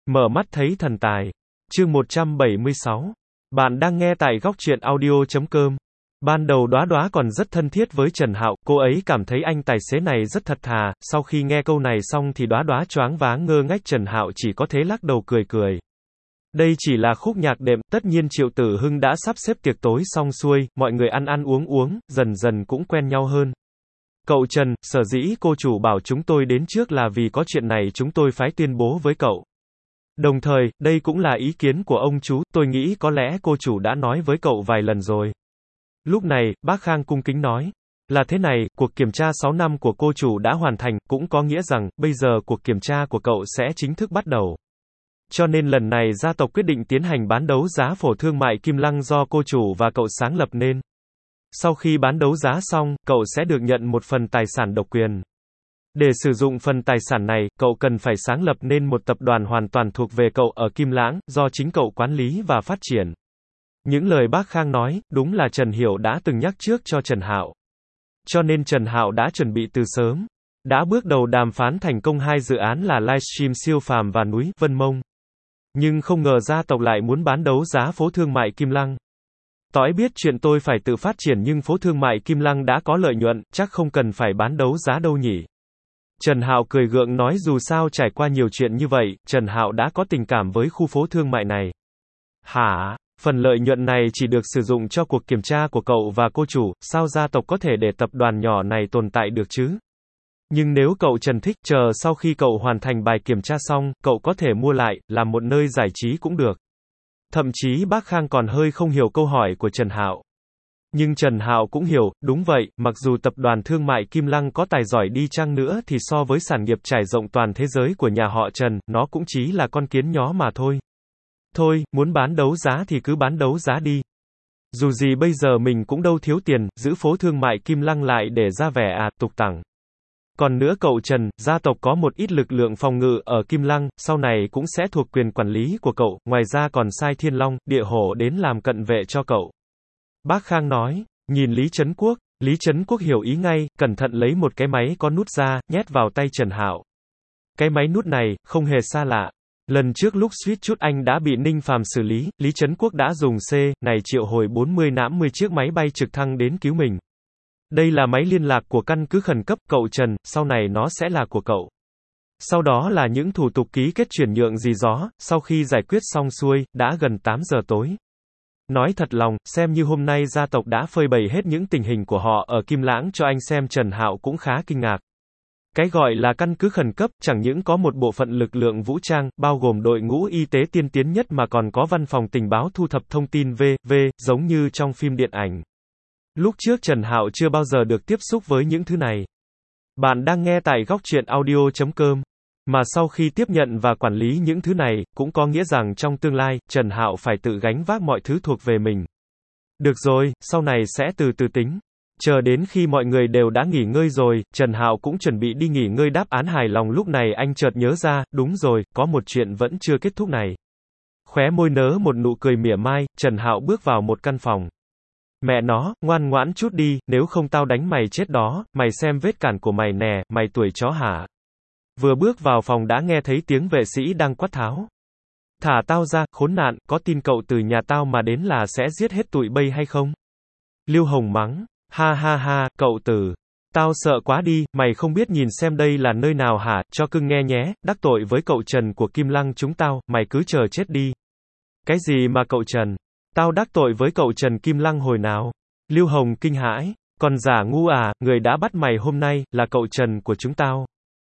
Mở mắt thấy thần tài. Chương 176. Bạn đang nghe tại góc truyện audio.com. Ban đầu Đóa Đóa còn rất thân thiết với Trần Hạo, cô ấy cảm thấy anh tài xế này rất thật thà, sau khi nghe câu này xong thì Đóa Đóa choáng váng ngơ ngác, Trần Hạo chỉ có thế lắc đầu cười cười. Đây chỉ là khúc nhạc đệm, tất nhiên Triệu Tử Hưng đã sắp xếp tiệc tối xong xuôi, mọi người ăn ăn uống uống, dần dần cũng quen nhau hơn. Cậu Trần, sở dĩ cô chủ bảo chúng tôi đến trước là vì có chuyện này chúng tôi phái tuyên bố với cậu. Đồng thời, đây cũng là ý kiến của ông chú, tôi nghĩ có lẽ cô chủ đã nói với cậu vài lần rồi. Lúc này, bác Khang cung kính nói. Là thế này, cuộc kiểm tra 6 năm của cô chủ đã hoàn thành, cũng có nghĩa rằng, bây giờ cuộc kiểm tra của cậu sẽ chính thức bắt đầu. Cho nên lần này gia tộc quyết định tiến hành bán đấu giá phổ thương mại Kim Lăng do cô chủ và cậu sáng lập nên. Sau khi bán đấu giá xong, cậu sẽ được nhận một phần tài sản độc quyền. Để sử dụng phần tài sản này, cậu cần phải sáng lập nên một tập đoàn hoàn toàn thuộc về cậu ở Kim Lãng, do chính cậu quản lý và phát triển. Những lời bác Khang nói, đúng là Trần Hiểu đã từng nhắc trước cho Trần Hạo. Cho nên Trần Hạo đã chuẩn bị từ sớm. Đã bước đầu đàm phán thành công hai dự án là Livestream Siêu Phàm và Núi Vân Mông. Nhưng không ngờ gia tộc lại muốn bán đấu giá phố thương mại Kim Lăng. Tối biết chuyện tôi phải tự phát triển nhưng phố thương mại Kim Lăng đã có lợi nhuận, chắc không cần phải bán đấu giá đâu nhỉ. Trần Hạo cười gượng nói dù sao trải qua nhiều chuyện như vậy, Trần Hạo đã có tình cảm với khu phố thương mại này. Hả? Phần lợi nhuận này chỉ được sử dụng cho cuộc kiểm tra của cậu và cô chủ, sao gia tộc có thể để tập đoàn nhỏ này tồn tại được chứ? Nhưng nếu cậu Trần thích, chờ sau khi cậu hoàn thành bài kiểm tra xong, cậu có thể mua lại, làm một nơi giải trí cũng được. Thậm chí bác Khang còn hơi không hiểu câu hỏi của Trần Hạo. Nhưng Trần Hạo cũng hiểu, đúng vậy, mặc dù tập đoàn thương mại Kim Lăng có tài giỏi đi chăng nữa thì so với sản nghiệp trải rộng toàn thế giới của nhà họ Trần, nó cũng chỉ là con kiến nhó mà thôi. Thôi, muốn bán đấu giá thì cứ bán đấu giá đi. Dù gì bây giờ mình cũng đâu thiếu tiền, giữ phố thương mại Kim Lăng lại để ra vẻ tục tằng. Còn nữa cậu Trần, gia tộc có một ít lực lượng phòng ngự ở Kim Lăng, sau này cũng sẽ thuộc quyền quản lý của cậu, ngoài ra còn sai Thiên Long, Địa Hổ đến làm cận vệ cho cậu. Bác Khang nói, nhìn Lý Trấn Quốc hiểu ý ngay, cẩn thận lấy một cái máy có nút ra, nhét vào tay Trần Hạo. Cái máy nút này, không hề xa lạ. Lần trước lúc suýt chút anh đã bị Ninh Phàm xử lý, Lý Trấn Quốc đã dùng này triệu hồi 40-50 chiếc máy bay trực thăng đến cứu mình. Đây là máy liên lạc của căn cứ khẩn cấp, cậu Trần, sau này nó sẽ là của cậu. Sau đó là những thủ tục ký kết chuyển nhượng gì đó, sau khi giải quyết xong xuôi, đã gần 8 giờ tối. Nói thật lòng, xem như hôm nay gia tộc đã phơi bày hết những tình hình của họ ở Kim Lãng cho anh xem, Trần Hạo cũng khá kinh ngạc. Cái gọi là căn cứ khẩn cấp, chẳng những có một bộ phận lực lượng vũ trang, bao gồm đội ngũ y tế tiên tiến nhất mà còn có văn phòng tình báo thu thập thông tin giống như trong phim điện ảnh. Lúc trước Trần Hạo chưa bao giờ được tiếp xúc với những thứ này. Bạn đang nghe tại góc truyện audio.com. Mà sau khi tiếp nhận và quản lý những thứ này, cũng có nghĩa rằng trong tương lai, Trần Hạo phải tự gánh vác mọi thứ thuộc về mình. Được rồi, sau này sẽ từ từ tính. Chờ đến khi mọi người đều đã nghỉ ngơi rồi, Trần Hạo cũng chuẩn bị đi nghỉ ngơi đáp án hài lòng, lúc này anh chợt nhớ ra, đúng rồi, có một chuyện vẫn chưa kết thúc này. Khóe môi nớ một nụ cười mỉa mai, Trần Hạo bước vào một căn phòng. Mẹ nó, ngoan ngoãn chút đi, nếu không tao đánh mày chết đó, mày xem vết cản của mày nè, mày tuổi chó hả? Vừa bước vào phòng đã nghe thấy tiếng vệ sĩ đang quát tháo. Thả tao ra, khốn nạn, có tin cậu từ nhà tao mà đến là sẽ giết hết tụi bay hay không? Lưu Hồng mắng, ha ha ha, cậu Tử. Tao sợ quá đi, mày không biết nhìn xem đây là nơi nào hả, cho cưng nghe nhé, đắc tội với cậu Trần của Kim Lăng chúng tao, mày cứ chờ chết đi. Cái gì mà cậu Trần? Tao đắc tội với cậu Trần Kim Lăng hồi nào? Lưu Hồng kinh hãi, còn giả ngu à, người đã bắt mày hôm nay, là cậu Trần của chúng tao.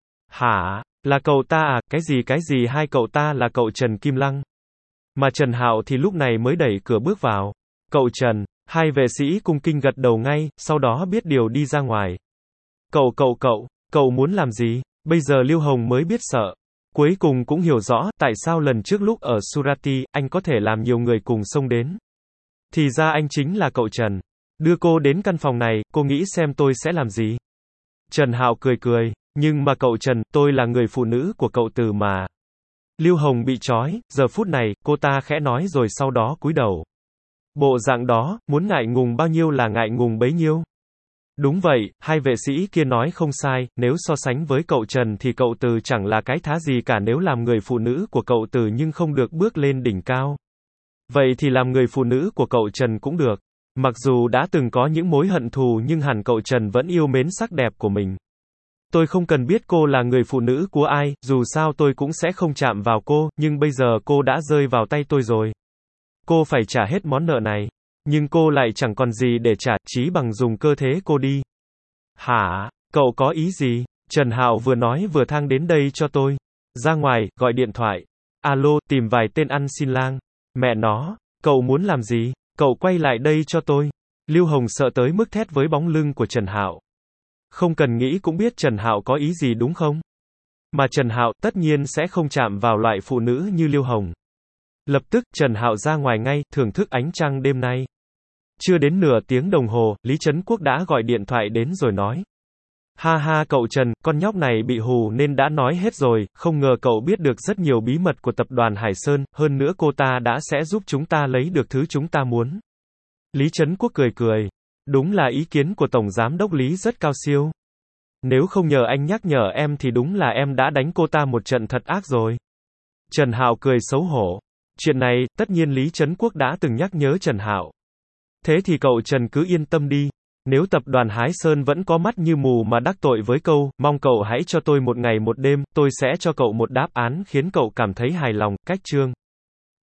Hả? Là cậu ta à? Cái gì hai cậu ta là cậu Trần Kim Lăng? Mà Trần Hạo thì lúc này mới đẩy cửa bước vào. Cậu Trần, hai vệ sĩ cung kinh gật đầu ngay, sau đó biết điều đi ra ngoài. Cậu muốn làm gì? Bây giờ Lưu Hồng mới biết sợ. Cuối cùng cũng hiểu rõ, tại sao lần trước lúc ở Surati, anh có thể làm nhiều người cùng xông đến. Thì ra anh chính là cậu Trần. Đưa cô đến căn phòng này, cô nghĩ xem tôi sẽ làm gì? Trần Hạo cười cười, nhưng mà cậu Trần, tôi là người phụ nữ của cậu Từ mà. Lưu Hồng bị trói, giờ phút này, cô ta khẽ nói rồi sau đó cúi đầu. Bộ dạng đó, muốn ngại ngùng bao nhiêu là ngại ngùng bấy nhiêu. Đúng vậy, hai vệ sĩ kia nói không sai, nếu so sánh với cậu Trần thì cậu Từ chẳng là cái thá gì cả nếu làm người phụ nữ của cậu Từ nhưng không được bước lên đỉnh cao. Vậy thì làm người phụ nữ của cậu Trần cũng được. Mặc dù đã từng có những mối hận thù nhưng hẳn cậu Trần vẫn yêu mến sắc đẹp của mình. Tôi không cần biết cô là người phụ nữ của ai, dù sao tôi cũng sẽ không chạm vào cô, nhưng bây giờ cô đã rơi vào tay tôi rồi. Cô phải trả hết món nợ này. Nhưng cô lại chẳng còn gì để trả, chí bằng dùng cơ thể cô đi. Hả? Cậu có ý gì? Trần Hạo vừa nói vừa thang đến đây cho tôi. Ra ngoài, gọi điện thoại. Alo, tìm vài tên ăn xin lang. Mẹ nó, cậu muốn làm gì? Cậu quay lại đây cho tôi. Lưu Hồng sợ tới mức thét với bóng lưng của Trần Hạo. Không cần nghĩ cũng biết Trần Hạo có ý gì đúng không? Mà Trần Hạo tất nhiên sẽ không chạm vào loại phụ nữ như Lưu Hồng. Lập tức, Trần Hạo ra ngoài ngay, thưởng thức ánh trăng đêm nay. Chưa đến nửa tiếng đồng hồ, Lý Trấn Quốc đã gọi điện thoại đến rồi nói. Ha ha cậu Trần, con nhóc này bị hù nên đã nói hết rồi, không ngờ cậu biết được rất nhiều bí mật của tập đoàn Hải Sơn, hơn nữa cô ta đã sẽ giúp chúng ta lấy được thứ chúng ta muốn. Lý Trấn Quốc cười cười. Đúng là ý kiến của Tổng Giám đốc Lý rất cao siêu. Nếu không nhờ anh nhắc nhở em thì đúng là em đã đánh cô ta một trận thật ác rồi. Trần Hạo cười xấu hổ. Chuyện này, tất nhiên Lý Trấn Quốc đã từng nhắc nhớ Trần Hạo. Thế thì cậu Trần cứ yên tâm đi. Nếu tập đoàn Hải Sơn vẫn có mắt như mù mà đắc tội với câu, mong cậu hãy cho tôi một ngày một đêm, tôi sẽ cho cậu một đáp án khiến cậu cảm thấy hài lòng, cách chương.